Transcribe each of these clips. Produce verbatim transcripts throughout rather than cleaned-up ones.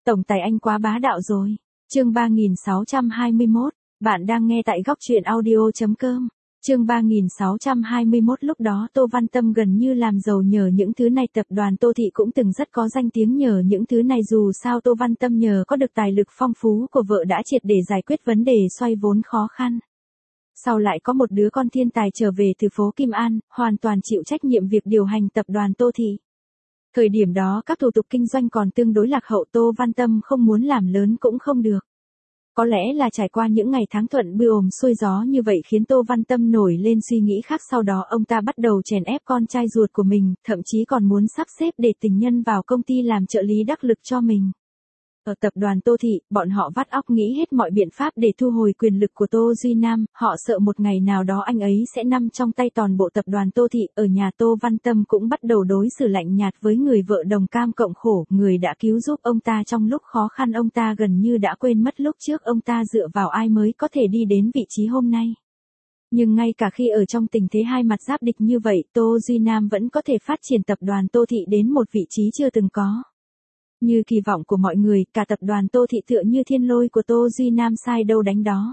Tổng tài anh quá bá đạo rồi. Chương ba nghìn sáu trăm hai mươi mốt, bạn đang nghe tại góc truyện audio chấm com. Chương ba nghìn sáu trăm hai mươi mốt lúc đó Tô Văn Tâm gần như làm giàu nhờ những thứ này, tập đoàn Tô Thị cũng từng rất có danh tiếng nhờ những thứ này, dù sao Tô Văn Tâm nhờ có được tài lực phong phú của vợ đã triệt để giải quyết vấn đề xoay vốn khó khăn. Sau lại có một đứa con thiên tài trở về từ phố Kim An, hoàn toàn chịu trách nhiệm việc điều hành tập đoàn Tô Thị. Thời điểm đó các thủ tục kinh doanh còn tương đối lạc hậu, Tô Văn Tâm không muốn làm lớn cũng không được. Có lẽ là trải qua những ngày tháng thuận buồm xuôi gió như vậy khiến Tô Văn Tâm nổi lên suy nghĩ khác, sau đó ông ta bắt đầu chèn ép con trai ruột của mình, thậm chí còn muốn sắp xếp để tình nhân vào công ty làm trợ lý đắc lực cho mình. Ở tập đoàn Tô Thị, bọn họ vắt óc nghĩ hết mọi biện pháp để thu hồi quyền lực của Tô Duy Nam, họ sợ một ngày nào đó anh ấy sẽ nắm trong tay toàn bộ tập đoàn Tô Thị. Ở nhà Tô Văn Tâm cũng bắt đầu đối xử lạnh nhạt với người vợ đồng cam cộng khổ, người đã cứu giúp ông ta trong lúc khó khăn, ông ta gần như đã quên mất lúc trước ông ta dựa vào ai mới có thể đi đến vị trí hôm nay. Nhưng ngay cả khi ở trong tình thế hai mặt giáp địch như vậy, Tô Duy Nam vẫn có thể phát triển tập đoàn Tô Thị đến một vị trí chưa từng có. Như kỳ vọng của mọi người, cả tập đoàn Tô Thị tựa như thiên lôi của Tô Duy Nam sai đâu đánh đó.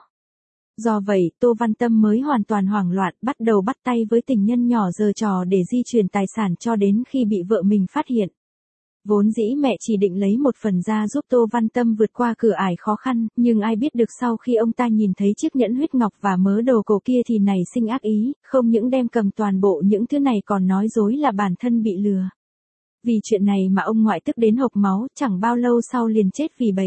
Do vậy, Tô Văn Tâm mới hoàn toàn hoảng loạn, bắt đầu bắt tay với tình nhân nhỏ giở trò để di chuyển tài sản cho đến khi bị vợ mình phát hiện. Vốn dĩ mẹ chỉ định lấy một phần ra giúp Tô Văn Tâm vượt qua cửa ải khó khăn, nhưng ai biết được sau khi ông ta nhìn thấy chiếc nhẫn huyết ngọc và mớ đồ cổ kia thì nảy sinh ác ý, không những đem cầm toàn bộ những thứ này còn nói dối là bản thân bị lừa. Vì chuyện này mà ông ngoại tức đến hộc máu, chẳng bao lâu sau liền chết vì bệnh.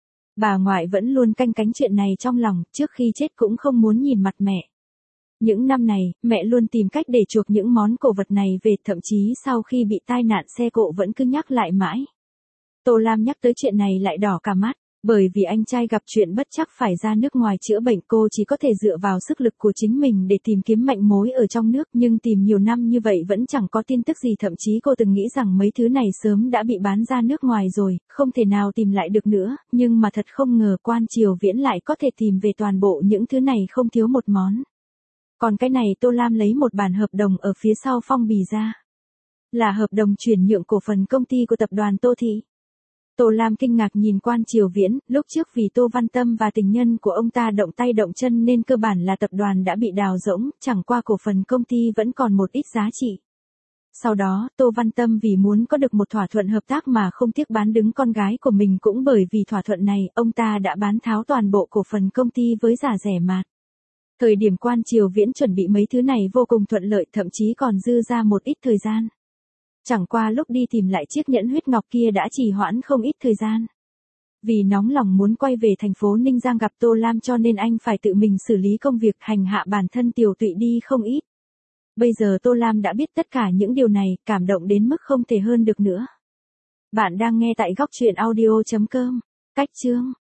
Bà ngoại vẫn luôn canh cánh chuyện này trong lòng, trước khi chết cũng không muốn nhìn mặt mẹ. Những năm này, mẹ luôn tìm cách để chuộc những món cổ vật này về, thậm chí sau khi bị tai nạn xe cộ vẫn cứ nhắc lại mãi. Tô Lam nhắc tới chuyện này lại đỏ cả mắt, bởi vì anh trai gặp chuyện bất trắc phải ra nước ngoài chữa bệnh, cô chỉ có thể dựa vào sức lực của chính mình để tìm kiếm manh mối ở trong nước, nhưng tìm nhiều năm như vậy vẫn chẳng có tin tức gì, thậm chí cô từng nghĩ rằng mấy thứ này sớm đã bị bán ra nước ngoài rồi, không thể nào tìm lại được nữa, nhưng mà thật không ngờ Quan Triều Viễn lại có thể tìm về toàn bộ những thứ này không thiếu một món. Còn cái này Tô Lam lấy một bản hợp đồng ở phía sau phong bì ra. Là hợp đồng chuyển nhượng cổ phần công ty của tập đoàn Tô Thị. Tô Lam kinh ngạc nhìn Quan Triều Viễn, lúc trước vì Tô Văn Tâm và tình nhân của ông ta động tay động chân nên cơ bản là tập đoàn đã bị đào rỗng, chẳng qua cổ phần công ty vẫn còn một ít giá trị. Sau đó, Tô Văn Tâm vì muốn có được một thỏa thuận hợp tác mà không tiếc bán đứng con gái của mình, cũng bởi vì thỏa thuận này, ông ta đã bán tháo toàn bộ cổ phần công ty với giá rẻ mạt. Thời điểm Quan Triều Viễn chuẩn bị mấy thứ này vô cùng thuận lợi, thậm chí còn dư ra một ít thời gian. Chẳng qua lúc đi tìm lại chiếc nhẫn huyết ngọc kia đã trì hoãn không ít thời gian. Vì nóng lòng muốn quay về thành phố Ninh Giang gặp Tô Lam cho nên anh phải tự mình xử lý công việc, hành hạ bản thân tiều tụy đi không ít. Bây giờ Tô Lam đã biết tất cả những điều này, cảm động đến mức không thể hơn được nữa. Bạn đang nghe tại góc truyện audio chấm com. Cách chương